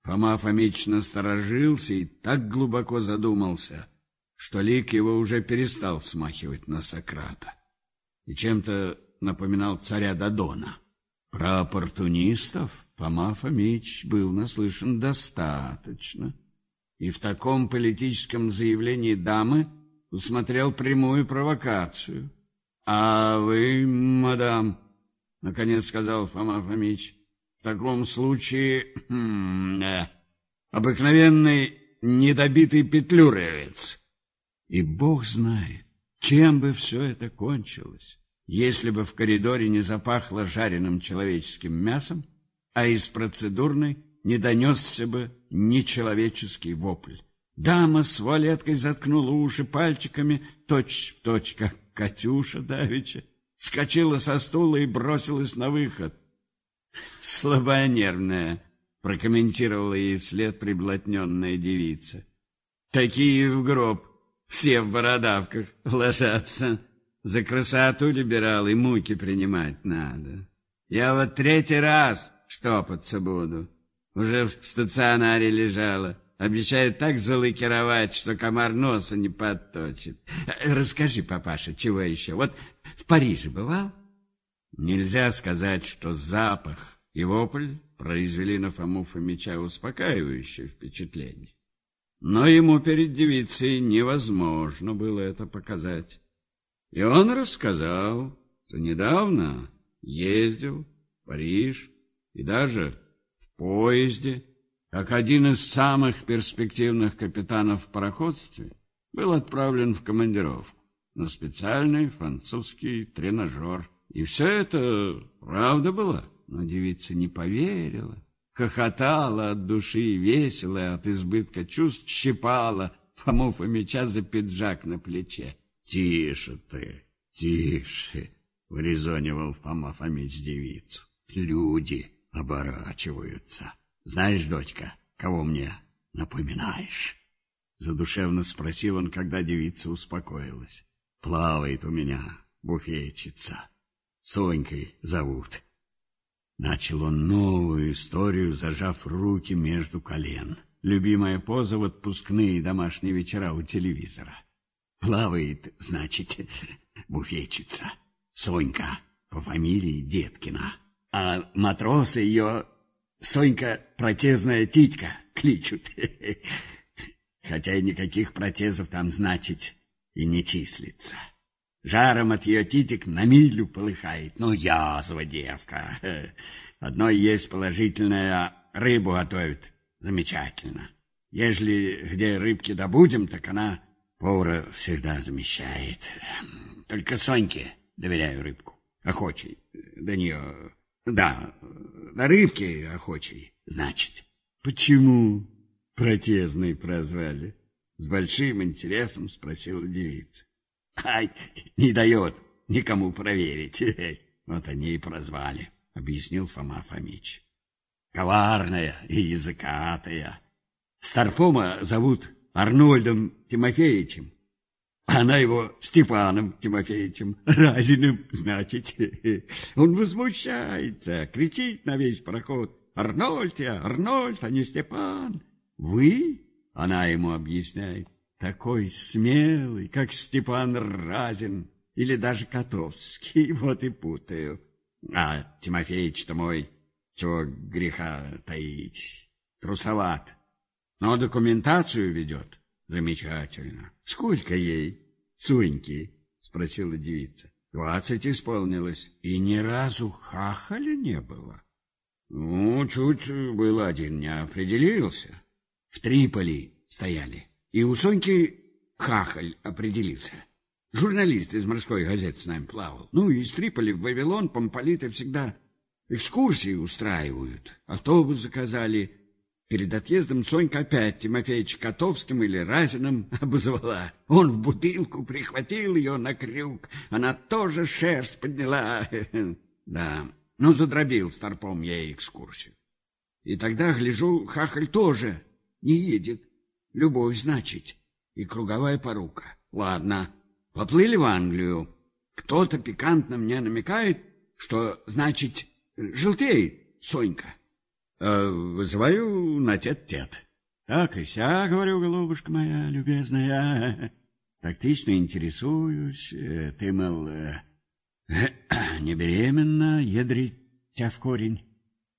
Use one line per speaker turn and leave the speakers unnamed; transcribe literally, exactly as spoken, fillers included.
Фома Фомич насторожился и так глубоко задумался, что лик его уже перестал смахивать на Сократа и чем-то напоминал царя Додона. Про оппортунистов Фома Фомич был наслышан достаточно, и в таком политическом заявлении дамы усмотрел прямую провокацию. — А вы, мадам, — наконец сказал Фома Фомич, — в таком случае хм, э, обыкновенный недобитый петлюровец. И бог знает, чем бы все это кончилось, если бы в коридоре не запахло жареным человеческим мясом, а из процедурной не донесся бы нечеловеческий вопль. Дама с вуалеткой заткнула уши пальчиками, точь-в-точь, как Катюша давеча, вскочила со стула и бросилась на выход. «Слабонервная», — прокомментировала ей вслед приблотненная девица. «Такие в гроб, все в бородавках ложатся. За красоту либерал и муки принимать надо. Я вот третий раз штопаться буду. Уже в стационаре лежала. Обещает так залакировать, что комар носа не подточит. Расскажи, папаша, чего еще? Вот в Париже бывал?» Нельзя сказать, что запах и вопль произвели на Фому Фомича успокаивающее впечатление. Но ему перед девицей невозможно было это показать. И он рассказал, что недавно ездил в Париж и даже в поезде, как один из самых перспективных капитанов в пароходстве был отправлен в командировку на специальный французский тренажер. И все это правда было, но девица не поверила, хохотала от души и весело от избытка чувств щипала Фому Фомича за пиджак на плече. — Тише ты, тише, — урезонивал Фома Фомич девицу. — Люди оборачиваются. Знаешь, дочка, кого мне напоминаешь? Задушевно спросил он, когда девица успокоилась. — Плавает у меня буфетчица. Сонькой зовут. Начал он новую историю, зажав руки между колен. Любимая поза в отпускные домашние вечера у телевизора. Плавает, значит, буфетчица. Сонька по фамилии Деткина. А матросы ее Сонька протезная титька кличут. Хотя и никаких протезов там, значит, и не числится. Жаром от ее титик на милю полыхает. Ну, язва девка. Одно есть положительное, рыбу готовит замечательно. Ежели где рыбки добудем, так она повара всегда замещает. Только Соньке доверяю рыбку. Охочей. До нее... Да, до рыбки охочей, значит. Почему протезной прозвали? С большим интересом спросила девица. Ай, не дает никому проверить. Вот они и прозвали, объяснил Фома Фомич. Коварная и языкатая. Старпома зовут Арнольдом Тимофеевичем. Она его Степаном Тимофеевичем Разиным, значит. Он возмущается, кричит на весь пароход. Арнольд я, Арнольд, а не Степан. Вы, она ему объясняет, такой смелый, как Степан Разин или даже Котовский, вот и путаю. А Тимофеич-то мой, чего греха таить, трусоват, но документацию ведет замечательно. Сколько ей, Соньки? Спросила девица. Двадцать исполнилось, и ни разу хахаля не было. Ну, чуть был один, не определился. В Триполи стояли. И у Соньки хахаль определился. Журналист из морской газеты с нами плавал. Ну, из Триполи в Вавилон помполиты всегда экскурсии устраивают. Автобус заказали. Перед отъездом Сонька опять Тимофеича Котовским или Разиным обозвала. Он в бутылку прихватил ее на крюк. Она тоже шерсть подняла. Да, ну, задробил старпом я экскурсию. И тогда, гляжу, хахаль тоже не едет. Любовь, значит, и круговая порука. Ладно, поплыли в Англию. Кто-то пикантно мне намекает, что, значит, желтеет Сонька. э, вызываю на тет-тет. Так и ся, говорю, голубушка моя любезная, тактично интересуюсь, ты, мол, не беременна, ядрить тебя в корень.